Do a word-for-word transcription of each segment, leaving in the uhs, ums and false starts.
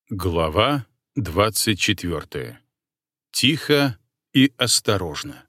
Глава двадцать четвёртая. Тихо и осторожно.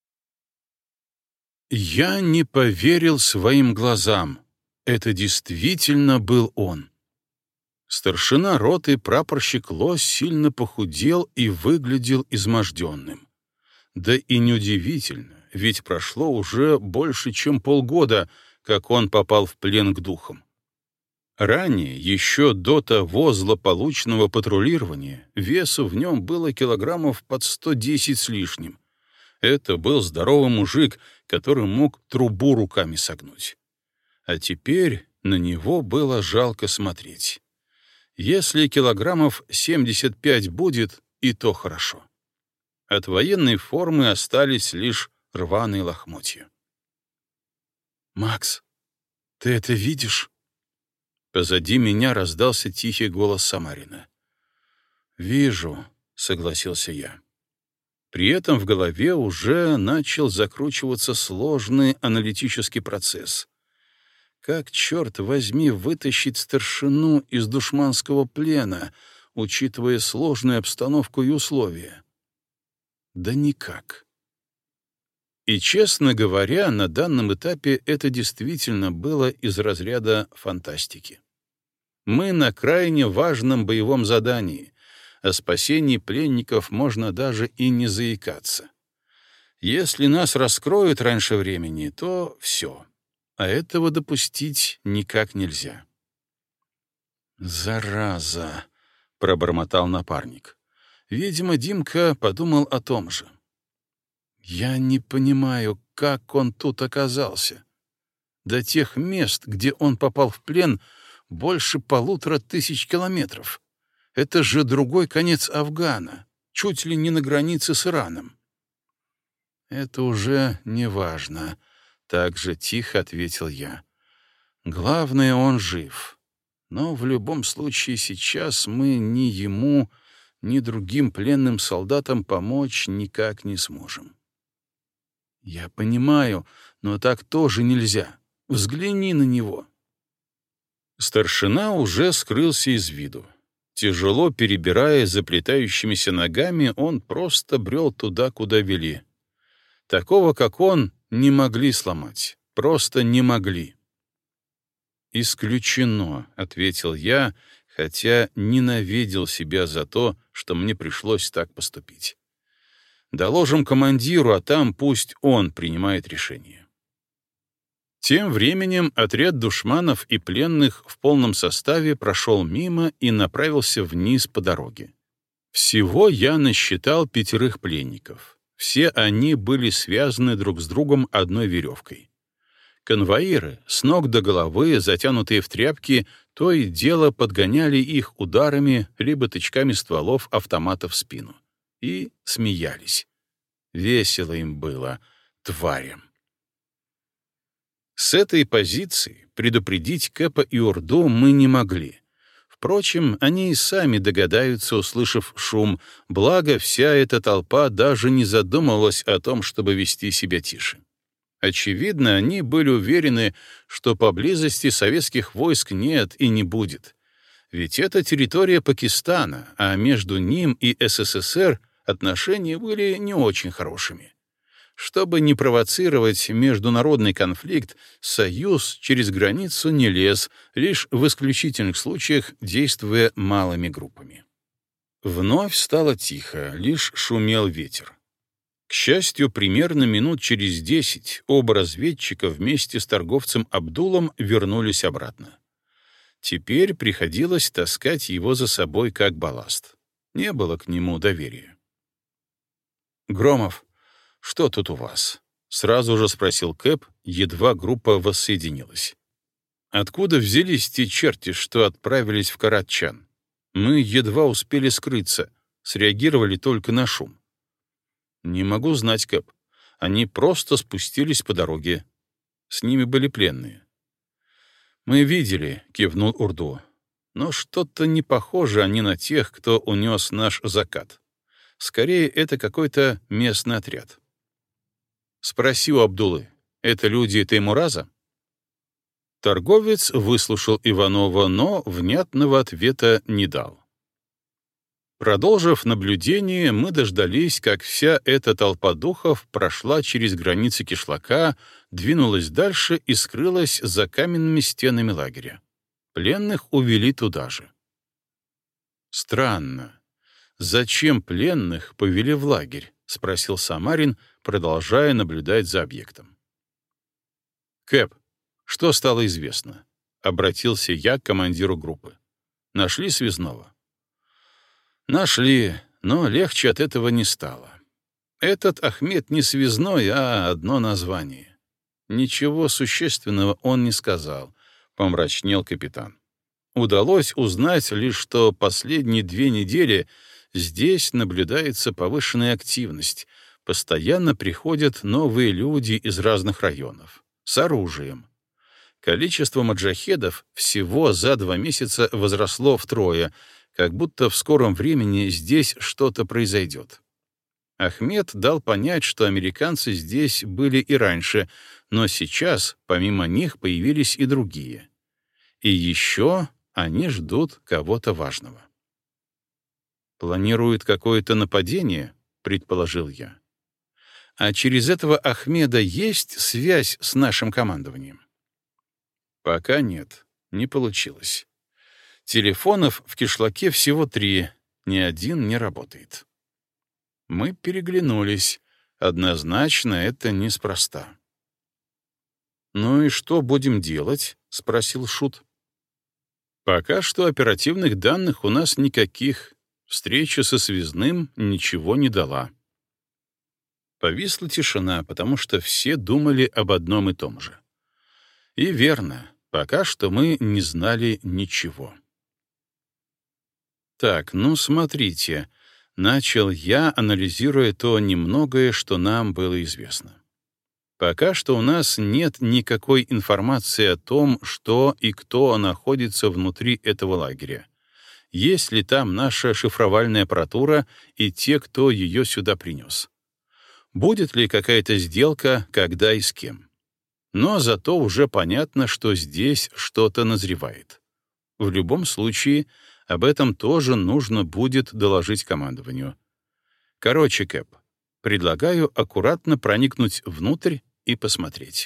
Я не поверил своим глазам. Это действительно был он. Старшина роты прапорщик Лось сильно похудел и выглядел изможденным. Да и неудивительно, ведь прошло уже больше, чем полгода, как он попал в плен к духам. Ранее, еще до того злополучного патрулирования, весу в нем было килограммов под сто десять с лишним. Это был здоровый мужик, который мог трубу руками согнуть. А теперь на него было жалко смотреть. Если килограммов семьдесят пять будет, и то хорошо. От военной формы остались лишь рваные лохмотья. «Макс, ты это видишь?» Позади меня раздался тихий голос Самарина. «Вижу», — согласился я. При этом в голове уже начал закручиваться сложный аналитический процесс. Как, черт возьми, вытащить старшину из душманского плена, учитывая сложную обстановку и условия? Да никак. И, честно говоря, на данном этапе это действительно было из разряда фантастики. Мы на крайне важном боевом задании. О спасении пленников можно даже и не заикаться. Если нас раскроют раньше времени, то все. А этого допустить никак нельзя. «Зараза!» — пробормотал напарник. Видимо, Димка подумал о том же. «Я не понимаю, как он тут оказался. До тех мест, где он попал в плен, больше полутора тысяч километров. Это же другой конец Афгана, чуть ли не на границе с Ираном». «Это уже не важно», — так же тихо ответил я. «Главное, он жив. Но в любом случае сейчас мы ни ему, ни другим пленным солдатам помочь никак не сможем». «Я понимаю, но так тоже нельзя. Взгляни на него». Старшина уже скрылся из виду. Тяжело перебирая заплетающимися ногами, он просто брел туда, куда вели. Такого, как он, не могли сломать. Просто не могли. «Исключено», — ответил я, хотя ненавидел себя за то, что мне пришлось так поступить. «Доложим командиру, а там пусть он принимает решение». Тем временем отряд душманов и пленных в полном составе прошел мимо и направился вниз по дороге. Всего я насчитал пятерых пленников. Все они были связаны друг с другом одной веревкой. Конвоиры, с ног до головы, затянутые в тряпки, то и дело подгоняли их ударами либо тычками стволов автомата в спину. И смеялись. Весело им было, тварям. С этой позиции предупредить Кэпа и Урду мы не могли. Впрочем, они и сами догадаются, услышав шум, благо вся эта толпа даже не задумывалась о том, чтобы вести себя тише. Очевидно, они были уверены, что поблизости советских войск нет и не будет. Ведь это территория Пакистана, а между ним и СССР отношения были не очень хорошими. Чтобы не провоцировать международный конфликт, Союз через границу не лез, лишь в исключительных случаях действуя малыми группами. Вновь стало тихо, лишь шумел ветер. К счастью, примерно минут через десять оба разведчика вместе с торговцем Абдулом вернулись обратно. Теперь приходилось таскать его за собой как балласт. Не было к нему доверия. «Громов, что тут у вас?» — сразу же спросил Кэп, едва группа воссоединилась. «Откуда взялись те черти, что отправились в Карачан? Мы едва успели скрыться, среагировали только на шум». «Не могу знать, Кэп. Они просто спустились по дороге. С ними были пленные». «Мы видели», — кивнул Урду. «Но что-то не похоже они на тех, кто унес наш закат. Скорее, это какой-то местный отряд». «Спроси у Абдулы, это люди Теймураза?» Торговец выслушал Иванова, но внятного ответа не дал. Продолжив наблюдение, мы дождались, как вся эта толпа духов прошла через границы кишлака, двинулась дальше и скрылась за каменными стенами лагеря. Пленных увели туда же. «Странно. Зачем пленных повели в лагерь?» — спросил Самарин, продолжая наблюдать за объектом. «Кэп, что стало известно?» — обратился я к командиру группы. «Нашли связного?» «Нашли, но легче от этого не стало. Этот Ахмед не связной, а одно название. Ничего существенного он не сказал», — помрачнел капитан. «Удалось узнать лишь, что последние две недели здесь наблюдается повышенная активность, постоянно приходят новые люди из разных районов, с оружием. Количество маджахедов всего за два месяца возросло втрое, как будто в скором времени здесь что-то произойдет. Ахмед дал понять, что американцы здесь были и раньше, но сейчас, помимо них, появились и другие. И еще они ждут кого-то важного. «Планируют какое-то нападение?» — предположил я. «А через этого Ахмеда есть связь с нашим командованием?» «Пока нет, не получилось. Телефонов в кишлаке всего три, ни один не работает». Мы переглянулись. Однозначно это неспроста. «Ну и что будем делать?» — спросил Шут. «Пока что оперативных данных у нас никаких. Встреча со связным ничего не дала». Повисла тишина, потому что все думали об одном и том же. И верно, пока что мы не знали ничего. «Так, ну смотрите», — начал я, анализируя то немногое, что нам было известно. «Пока что у нас нет никакой информации о том, что и кто находится внутри этого лагеря. Есть ли там наша шифровальная аппаратура и те, кто ее сюда принес? Будет ли какая-то сделка, когда и с кем? Но зато уже понятно, что здесь что-то назревает. В любом случае, об этом тоже нужно будет доложить командованию. Короче, Кэп, предлагаю аккуратно проникнуть внутрь и посмотреть».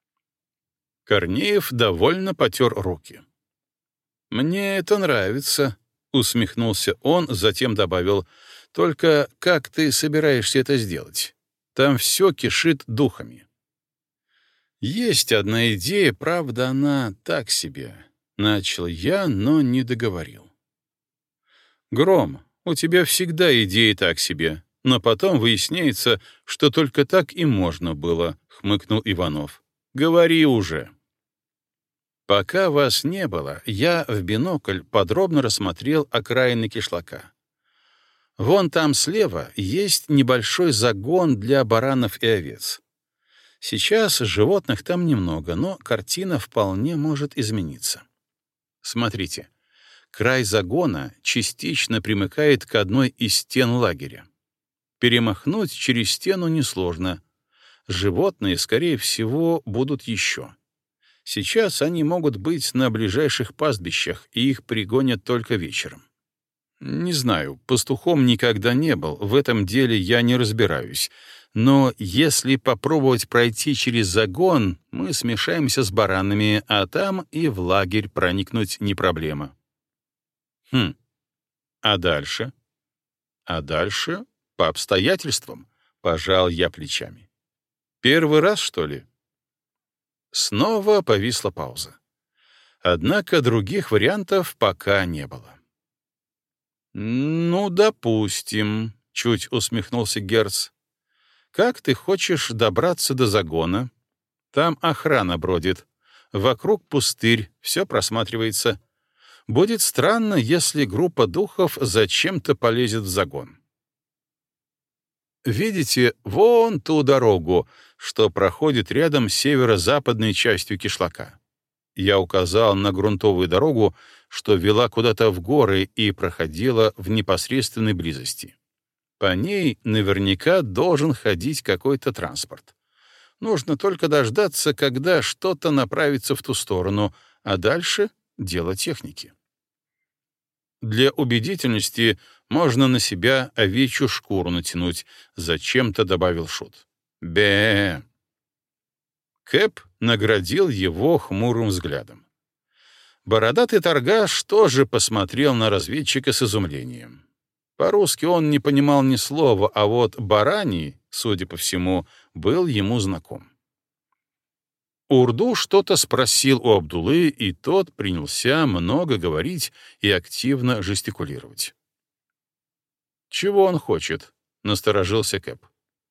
Корнеев довольно потер руки. «Мне это нравится», — усмехнулся он, затем добавил, «только как ты собираешься это сделать? Там все кишит духами». «Есть одна идея, правда, она так себе», — начал я, но не договорил. «Гром, у тебя всегда идеи так себе, но потом выясняется, что только так и можно было», — хмыкнул Иванов. «Говори уже». Пока вас не было, я в бинокль подробно рассмотрел окраины кишлака. Вон там слева есть небольшой загон для баранов и овец. Сейчас животных там немного, но картина вполне может измениться. Смотрите. Край загона частично примыкает к одной из стен лагеря. Перемахнуть через стену несложно. Животные, скорее всего, будут еще. Сейчас они могут быть на ближайших пастбищах, и их пригонят только вечером. Не знаю, пастухом никогда не был, в этом деле я не разбираюсь. Но если попробовать пройти через загон, мы смешаемся с баранами, а там и в лагерь проникнуть не проблема. Хм, а дальше? А дальше по обстоятельствам, пожал я плечами. Первый раз, что ли? Снова повисла пауза. Однако других вариантов пока не было. «Ну, допустим», — чуть усмехнулся Герц. «Как ты хочешь добраться до загона? Там охрана бродит. Вокруг пустырь, все просматривается. Будет странно, если группа духов зачем-то полезет в загон. Видите вон ту дорогу, что проходит рядом с северо-западной частью кишлака? Я указал на грунтовую дорогу, что вела куда-то в горы и проходила в непосредственной близости. По ней наверняка должен ходить какой-то транспорт. Нужно только дождаться, когда что-то направится в ту сторону, а дальше — дело техники. Для убедительности можно на себя овечью шкуру натянуть, зачем-то добавил Шут. Бе. Кэп наградил его хмурым взглядом. Бородатый торгаш тоже посмотрел на разведчика с изумлением. По-русски он не понимал ни слова, а вот бараний, судя по всему, был ему знаком. Урду что-то спросил у Абдуллы, и тот принялся много говорить и активно жестикулировать. «Чего он хочет?» — насторожился Кэп.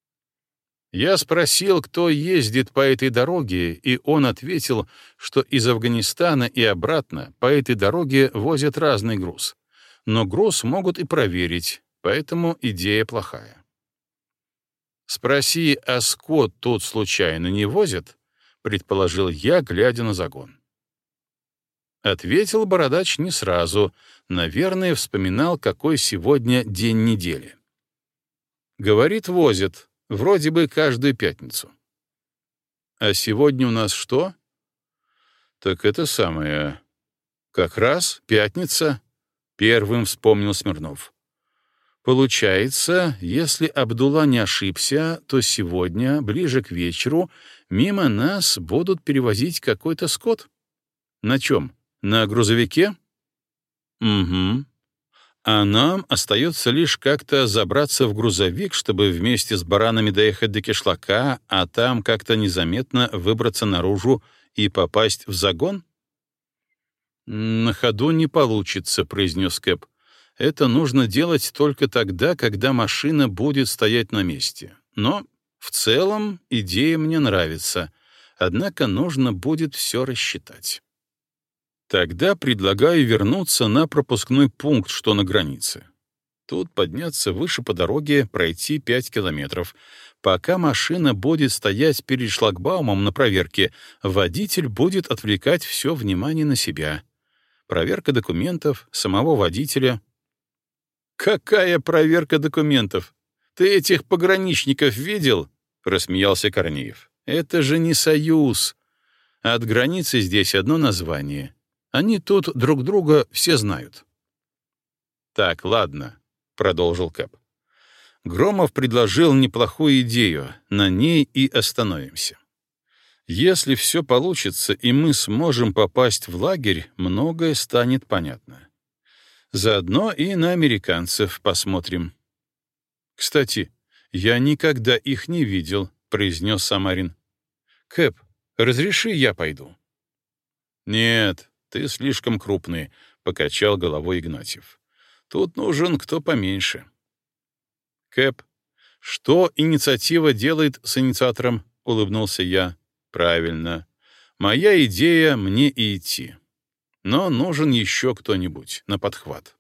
Я спросил, кто ездит по этой дороге, и он ответил, что из Афганистана и обратно по этой дороге возят разный груз. Но груз могут и проверить, поэтому идея плохая. «Спроси, а скот тут случайно не возят?» — предположил я, глядя на загон. Ответил бородач не сразу, наверное, вспоминал, какой сегодня день недели. Говорит, возят, вроде бы каждую пятницу. А сегодня у нас что? Так это самое. Как раз пятница, первым вспомнил Смирнов. Получается, если Абдулла не ошибся, то сегодня, ближе к вечеру, мимо нас будут перевозить какой-то скот. На чем? На грузовике? Угу. А нам остается лишь как-то забраться в грузовик, чтобы вместе с баранами доехать до кишлака, а там как-то незаметно выбраться наружу и попасть в загон? На ходу не получится, произнес Кэп. Это нужно делать только тогда, когда машина будет стоять на месте. Но в целом идея мне нравится, однако нужно будет все рассчитать. Тогда предлагаю вернуться на пропускной пункт, что на границе. Тут подняться выше по дороге, пройти пять километров. Пока машина будет стоять перед шлагбаумом на проверке, водитель будет отвлекать все внимание на себя. Проверка документов, самого водителя. «Какая проверка документов? Ты этих пограничников видел?» — рассмеялся Корнеев. «Это же не Союз. От границы здесь одно название. Они тут друг друга все знают». «Так, ладно», — продолжил Кэп. Громов предложил неплохую идею, на ней и остановимся. Если все получится, и мы сможем попасть в лагерь, многое станет понятно. Заодно и на американцев посмотрим. «Кстати, я никогда их не видел», — произнес Самарин. «Кэп, разреши, я пойду». «Нет, ты слишком крупный», — покачал головой Игнатьев. «Тут нужен кто поменьше». «Кэп, что инициатива делает с инициатором?» — улыбнулся я. «Правильно. Моя идея — мне и идти. Но нужен еще кто-нибудь на подхват».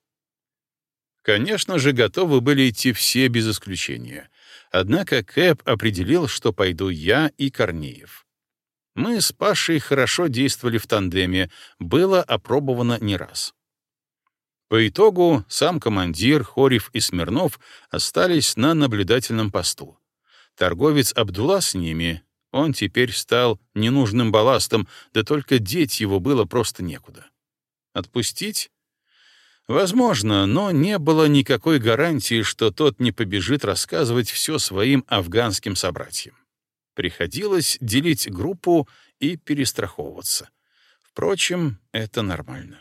Конечно же, готовы были идти все без исключения. Однако Кэп определил, что пойду я и Корнеев. Мы с Пашей хорошо действовали в тандеме, было опробовано не раз. По итогу сам командир, Хорев и Смирнов остались на наблюдательном посту. Торговец Абдулла с ними, он теперь стал ненужным балластом, да только деть его было просто некуда. Отпустить? Возможно, но не было никакой гарантии, что тот не побежит рассказывать все своим афганским собратьям. Приходилось делить группу и перестраховываться. Впрочем, это нормально.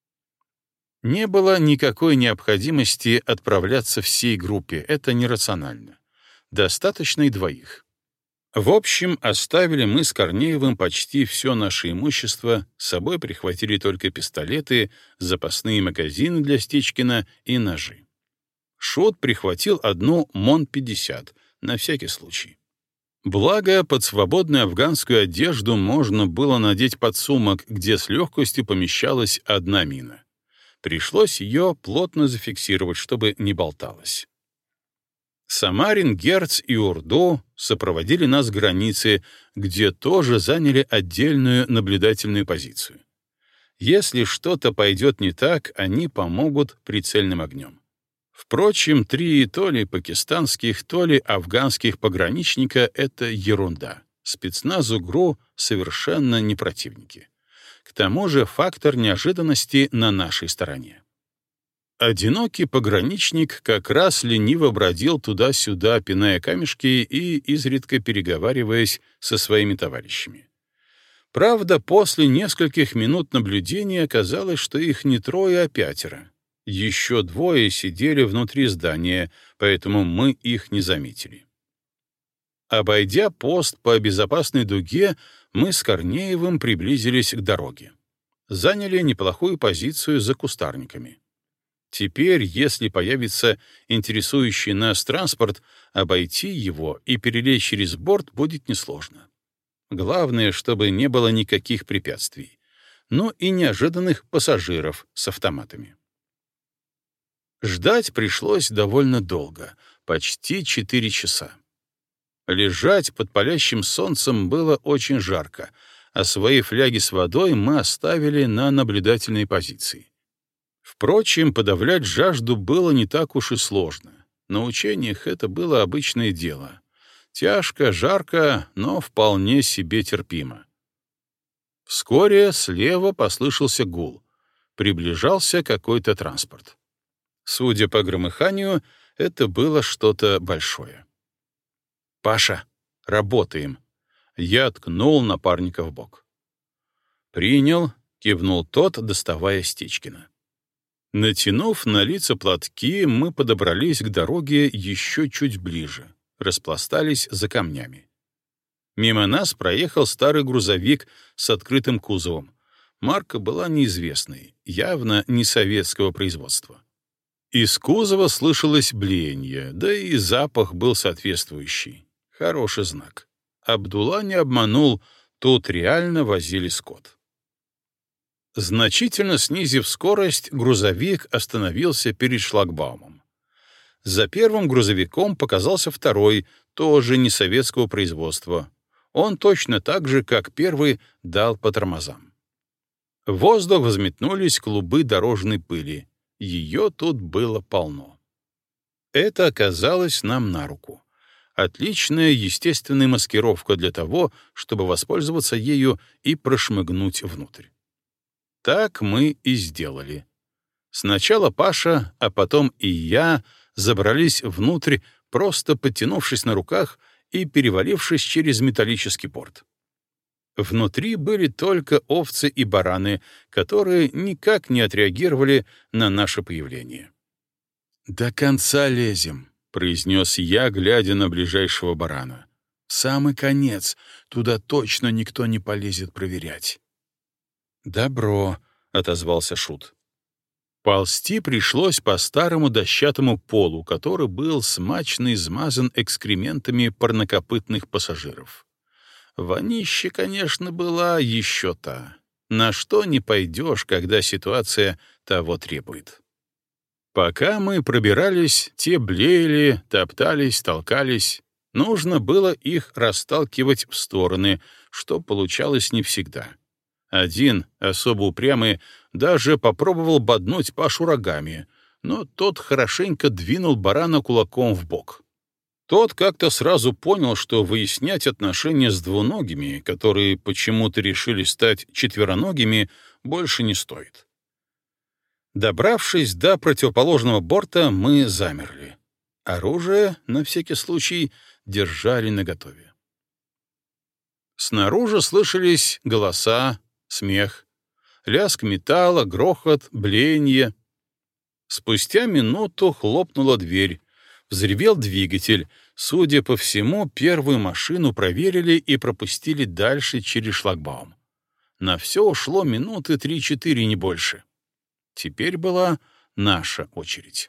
Не было никакой необходимости отправляться всей группе, это нерационально. Достаточно и двоих. В общем, оставили мы с Корнеевым почти все наше имущество, с собой прихватили только пистолеты, запасные магазины для Стечкина и ножи. Шот прихватил одну мон пятьдесят, на всякий случай. Благо, под свободную афганскую одежду можно было надеть подсумок, где с легкостью помещалась одна мина. Пришлось ее плотно зафиксировать, чтобы не болталась. Самарин, Герц и Урду сопроводили нас к границе, где тоже заняли отдельную наблюдательную позицию. Если что-то пойдет не так, они помогут прицельным огнем. Впрочем, три то ли пакистанских, то ли афганских пограничника — это ерунда. Спецназу ГРУ совершенно не противники. К тому же фактор неожиданности на нашей стороне. Одинокий пограничник как раз лениво бродил туда-сюда, пиная камешки и изредка переговариваясь со своими товарищами. Правда, после нескольких минут наблюдения оказалось, что их не трое, а пятеро. Еще двое сидели внутри здания, поэтому мы их не заметили. Обойдя пост по безопасной дуге, мы с Корнеевым приблизились к дороге. Заняли неплохую позицию за кустарниками. Теперь, если появится интересующий нас транспорт, обойти его и перелезть через борт будет несложно. Главное, чтобы не было никаких препятствий, но и неожиданных пассажиров с автоматами. Ждать пришлось довольно долго, почти четыре часа. Лежать под палящим солнцем было очень жарко, а свои фляги с водой мы оставили на наблюдательной позиции. Впрочем, подавлять жажду было не так уж и сложно. На учениях это было обычное дело. Тяжко, жарко, но вполне себе терпимо. Вскоре слева послышался гул. Приближался какой-то транспорт. Судя по громыханию, это было что-то большое. «Паша, работаем!» Я ткнул напарника в бок. «Принял», — кивнул тот, доставая Стечкина. Натянув на лица платки, мы подобрались к дороге еще чуть ближе, распластались за камнями. Мимо нас проехал старый грузовик с открытым кузовом. Марка была неизвестной, явно не советского производства. Из кузова слышалось блеяние, да и запах был соответствующий. Хороший знак. Абдулла не обманул, тут реально возили скот. Значительно снизив скорость, грузовик остановился перед шлагбаумом. За первым грузовиком показался второй, тоже не советского производства. Он точно так же, как первый, дал по тормозам. В воздух взметнулись клубы дорожной пыли. Ее тут было полно. Это оказалось нам на руку. Отличная естественная маскировка для того, чтобы воспользоваться ею и прошмыгнуть внутрь. Так мы и сделали. Сначала Паша, а потом и я забрались внутрь, просто подтянувшись на руках и перевалившись через металлический борт. Внутри были только овцы и бараны, которые никак не отреагировали на наше появление. «До конца лезем», — произнес я, глядя на ближайшего барана. «В самый конец, туда точно никто не полезет проверять». «Добро», — отозвался Шут. Ползти пришлось по старому дощатому полу, который был смачно измазан экскрементами парнокопытных пассажиров. Вонища, конечно, была еще та. На что не пойдешь, когда ситуация того требует. Пока мы пробирались, те блеяли, топтались, толкались. Нужно было их расталкивать в стороны, что получалось не всегда. Один, особо упрямый, даже попробовал боднуть Пашу рогами, но тот хорошенько двинул барана кулаком в бок. Тот как-то сразу понял, что выяснять отношения с двуногими, которые почему-то решили стать четвероногими, больше не стоит. Добравшись до противоположного борта, мы замерли. Оружие, на всякий случай, держали наготове. Снаружи слышались голоса, смех, лязг металла, грохот, блеяние. Спустя минуту хлопнула дверь, взревел двигатель. Судя по всему, первую машину проверили и пропустили дальше через шлагбаум. На все ушло минуты три-четыре, не больше. Теперь была наша очередь.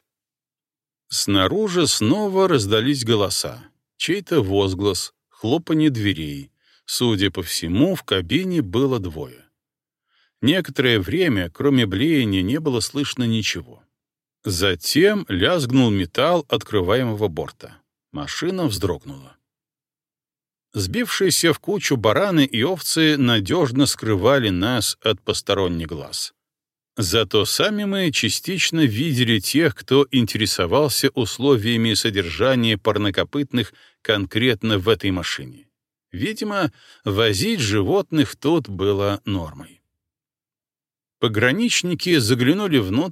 Снаружи снова раздались голоса, чей-то возглас, хлопанье дверей. Судя по всему, в кабине было двое. Некоторое время, кроме блеяния, не было слышно ничего. Затем лязгнул металл открываемого борта. Машина вздрогнула. Сбившиеся в кучу бараны и овцы надежно скрывали нас от посторонних глаз. Зато сами мы частично видели тех, кто интересовался условиями содержания парнокопытных конкретно в этой машине. Видимо, возить животных тут было нормой. Пограничники заглянули внутрь,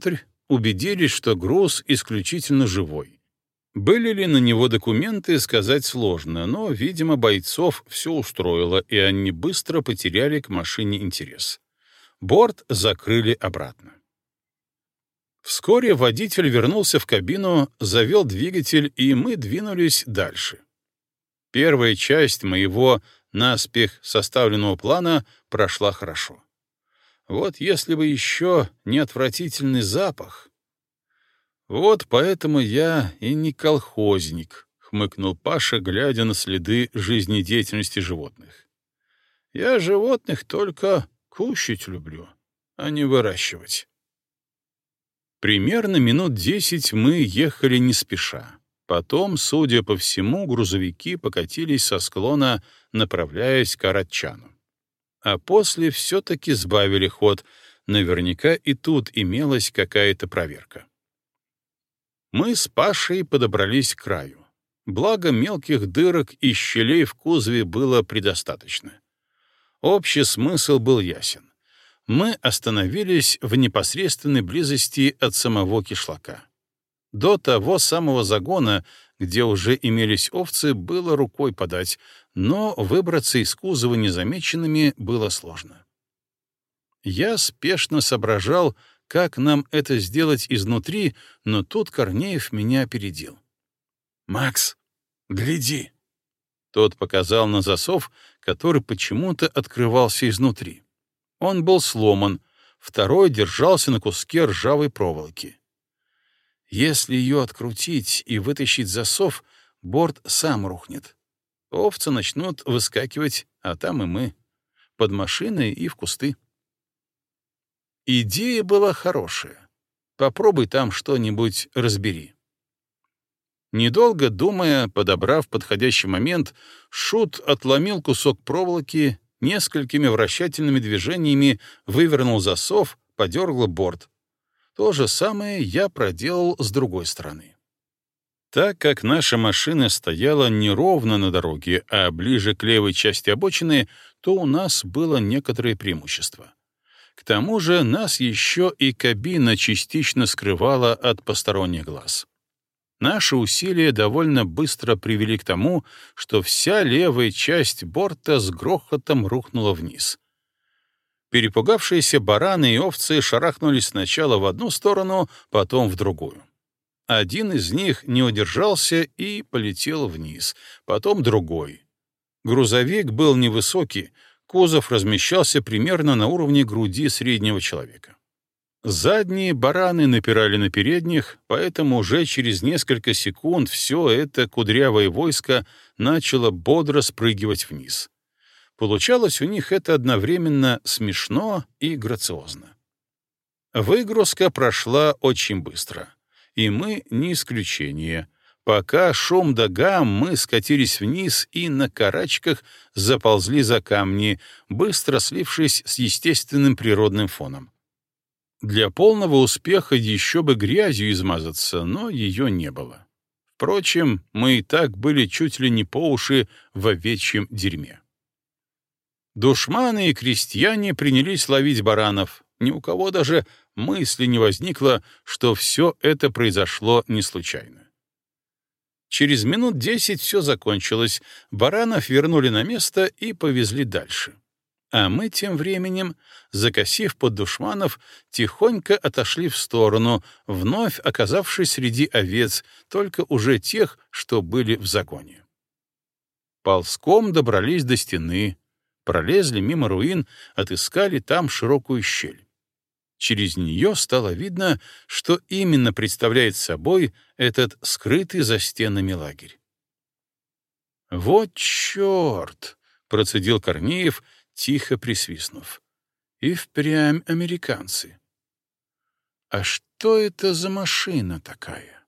убедились, что груз исключительно живой. Были ли на него документы, сказать сложно, но, видимо, бойцов все устроило, и они быстро потеряли к машине интерес. Борт закрыли обратно. Вскоре водитель вернулся в кабину, завел двигатель, и мы двинулись дальше. Первая часть моего наспех составленного плана прошла хорошо. Вот если бы еще не отвратительный запах. Вот поэтому я и не колхозник, — хмыкнул Паша, глядя на следы жизнедеятельности животных. Я животных только кушать люблю, а не выращивать. Примерно минут десять мы ехали не спеша. Потом, судя по всему, грузовики покатились со склона, направляясь к Арачану. А после все-таки сбавили ход. Наверняка и тут имелась какая-то проверка. Мы с Пашей подобрались к краю. Благо, мелких дырок и щелей в кузове было предостаточно. Общий смысл был ясен. Мы остановились в непосредственной близости от самого кишлака. До того самого загона, где уже имелись овцы, было рукой подать, но выбраться из кузова незамеченными было сложно. Я спешно соображал, как нам это сделать изнутри, но тут Корнеев меня опередил. «Макс, гляди!» Тот показал на засов, который почему-то открывался изнутри. Он был сломан, второй держался на куске ржавой проволоки. Если ее открутить и вытащить засов, борт сам рухнет. Овцы начнут выскакивать, а там и мы. Под машиной и в кусты. Идея была хорошая. Попробуй там что-нибудь разбери. Недолго думая, подобрав подходящий момент, Шут отломил кусок проволоки, несколькими вращательными движениями вывернул засов, подергал борт. То же самое я проделал с другой стороны. Так как наша машина стояла не ровно на дороге, а ближе к левой части обочины, то у нас было некоторое преимущество. К тому же нас еще и кабина частично скрывала от посторонних глаз. Наши усилия довольно быстро привели к тому, что вся левая часть борта с грохотом рухнула вниз. Перепугавшиеся бараны и овцы шарахнулись сначала в одну сторону, потом в другую. Один из них не удержался и полетел вниз, потом другой. Грузовик был невысокий, кузов размещался примерно на уровне груди среднего человека. Задние бараны напирали на передних, поэтому уже через несколько секунд все это кудрявое войско начало бодро спрыгивать вниз. Получалось у них это одновременно смешно и грациозно. Выгрузка прошла очень быстро, и мы не исключение. Пока шум да гам, мы скатились вниз и на карачках заползли за камни, быстро слившись с естественным природным фоном. Для полного успеха еще бы грязью измазаться, но ее не было. Впрочем, мы и так были чуть ли не по уши в овечьем дерьме. Душманы и крестьяне принялись ловить баранов. Ни у кого даже мысли не возникло, что все это произошло не случайно. Через минут десять все закончилось, баранов вернули на место и повезли дальше. А мы тем временем, закосив под душманов, тихонько отошли в сторону, вновь оказавшись среди овец, только уже тех, что были в загоне. Ползком добрались до стены, пролезли мимо руин, отыскали там широкую щель. Через нее стало видно, что именно представляет собой этот скрытый за стенами лагерь. «Вот черт!» — процедил Корнеев, тихо присвистнув. «И впрямь американцы. А что это за машина такая?»